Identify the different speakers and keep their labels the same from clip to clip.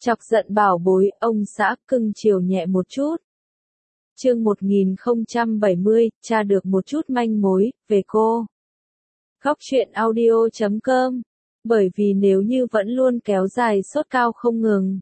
Speaker 1: Chọc giận bảo bối, ông xã cưng chiều nhẹ một chút. Chương 1070, tra được một chút manh mối, về cô. Góc truyện audio.com. Bởi vì nếu như vẫn luôn kéo dài sốt cao không ngừng,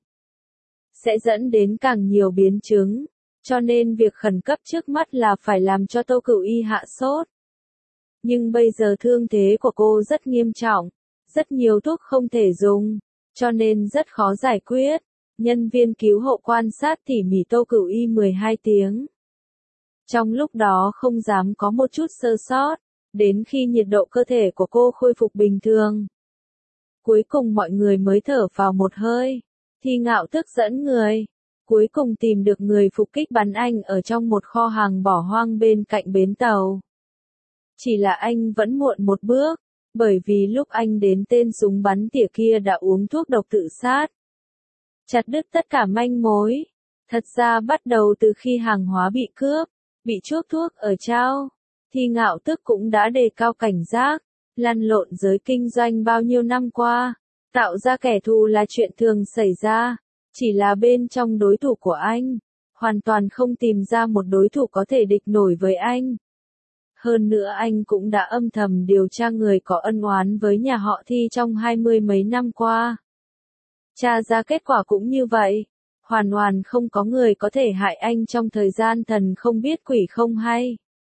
Speaker 1: sẽ dẫn đến càng nhiều biến chứng, cho nên việc khẩn cấp trước mắt là phải làm cho Tô Cửu Y hạ sốt. Nhưng bây giờ thương thế của cô rất nghiêm trọng, rất nhiều thuốc không thể dùng, cho nên rất khó giải quyết. Nhân viên cứu hộ quan sát tỉ mỉ Tô Cửu Y 12 tiếng. Trong lúc đó không dám có một chút sơ sót, đến khi nhiệt độ cơ thể của cô khôi phục bình thường. Cuối cùng mọi người mới thở vào một hơi. Thi Ngạo tức dẫn người, cuối cùng tìm được người phục kích bắn anh ở trong một kho hàng bỏ hoang bên cạnh bến tàu. Chỉ là anh vẫn muộn một bước, bởi vì lúc anh đến tên súng bắn tỉa kia đã uống thuốc độc tự sát. Chặt đứt tất cả manh mối. Thật ra bắt đầu từ khi hàng hóa bị cướp, bị chuốc thuốc ở trao, Thi Ngạo tức cũng đã đề cao cảnh giác, lăn lộn giới kinh doanh bao nhiêu năm qua, tạo ra kẻ thù là chuyện thường xảy ra, chỉ là bên trong đối thủ của anh, hoàn toàn không tìm ra một đối thủ có thể địch nổi với anh. Hơn nữa anh cũng đã âm thầm điều tra người có ân oán với nhà họ Thi trong 20 mấy năm qua. Tra ra kết quả cũng như vậy, hoàn toàn không có người có thể hại anh trong thời gian thần không biết quỷ không hay.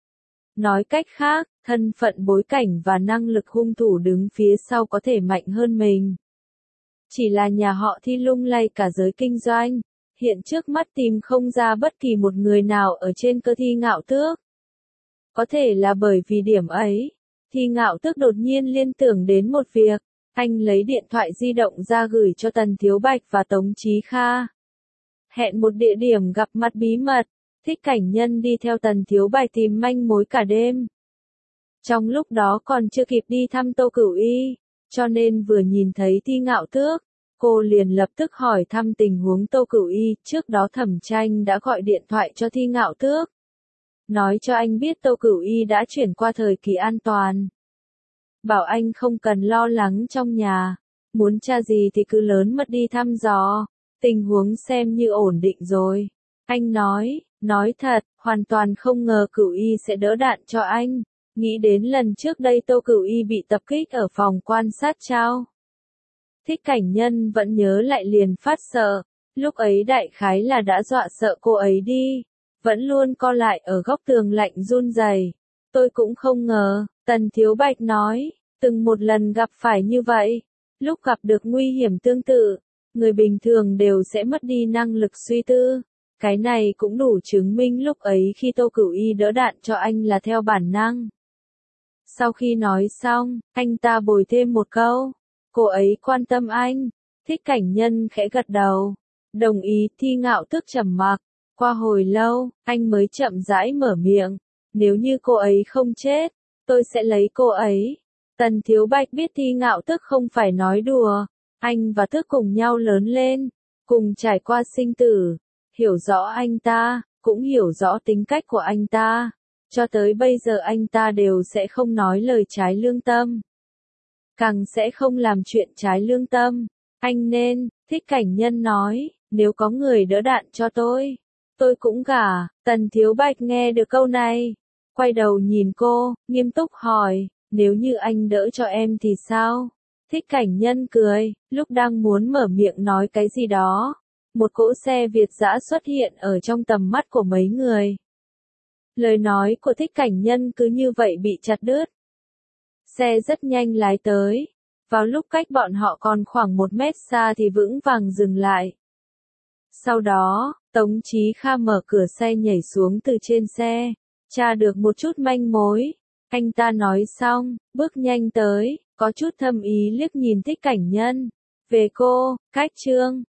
Speaker 1: Nói cách khác, thân phận bối cảnh và năng lực hung thủ đứng phía sau có thể mạnh hơn mình. Chỉ là nhà họ Thi lung lay cả giới kinh doanh, hiện trước mắt tìm không ra bất kỳ một người nào ở trên cơ Thi Ngạo tước. Có thể là bởi vì điểm ấy, Thi Ngạo tước đột nhiên liên tưởng đến một việc, anh lấy điện thoại di động ra gửi cho Tần Thiếu Bạch và Tống Chí Kha. Hẹn một địa điểm gặp mặt bí mật, Thích Cảnh Nhân đi theo Tần Thiếu Bạch tìm manh mối cả đêm. Trong lúc đó còn chưa kịp đi thăm Tô Cửu Y, cho nên vừa nhìn thấy Thi Ngạo tước, cô liền lập tức hỏi thăm tình huống Tô Cửu Y. Trước đó Thẩm Tranh đã gọi điện thoại cho Thi Ngạo tước, nói cho anh biết Tô Cửu Y đã chuyển qua thời kỳ an toàn. Bảo anh không cần lo lắng trong nhà, muốn tra gì thì cứ lớn mật đi thăm dò, tình huống xem như ổn định rồi. Anh nói thật, hoàn toàn không ngờ Cửu Y sẽ đỡ đạn cho anh, nghĩ đến lần trước đây Tô Cửu Y bị tập kích ở phòng quan sát trao. Thích Cảnh Nhân vẫn nhớ lại liền phát sợ, lúc ấy đại khái là đã dọa sợ cô ấy đi, vẫn luôn co lại ở góc tường lạnh run rẩy. Tôi cũng không ngờ, Tần Thiếu Bạch nói, từng một lần gặp phải như vậy, lúc gặp được nguy hiểm tương tự, người bình thường đều sẽ mất đi năng lực suy tư. Cái này cũng đủ chứng minh lúc ấy khi Tô Cửu Y đỡ đạn cho anh là theo bản năng. Sau khi nói xong, anh ta bồi thêm một câu, cô ấy quan tâm anh. Thích Cảnh Nhân khẽ gật đầu, đồng ý. Thi Ngạo tức trầm mặc, qua hồi lâu, anh mới chậm rãi mở miệng, nếu như cô ấy không chết, tôi sẽ lấy cô ấy. Tần Thiếu Bạch biết Thi Ngạo tức không phải nói đùa, anh và Tức cùng nhau lớn lên, cùng trải qua sinh tử, hiểu rõ anh ta, cũng hiểu rõ tính cách của anh ta, cho tới bây giờ anh ta đều sẽ không nói lời trái lương tâm, càng sẽ không làm chuyện trái lương tâm. Anh nên, Thích Cảnh Nhân nói, nếu có người đỡ đạn cho tôi cũng gả. Tần Thiếu Bạch nghe được câu này, quay đầu nhìn cô, nghiêm túc hỏi, nếu như anh đỡ cho em thì sao? Thích Cảnh Nhân cười, lúc đang muốn mở miệng nói cái gì đó, một cỗ xe Việt dã xuất hiện ở trong tầm mắt của mấy người. Lời nói của Thích Cảnh Nhân cứ như vậy bị chặt đứt. Xe rất nhanh lái tới, vào lúc cách bọn họ còn khoảng 1 mét xa thì vững vàng dừng lại. Sau đó, Tống Chí Kha mở cửa xe nhảy xuống từ trên xe, tra được một chút manh mối. Anh ta nói xong, bước nhanh tới, có chút thâm ý liếc nhìn Thích Cảnh Nhân. Về cô, cách chương.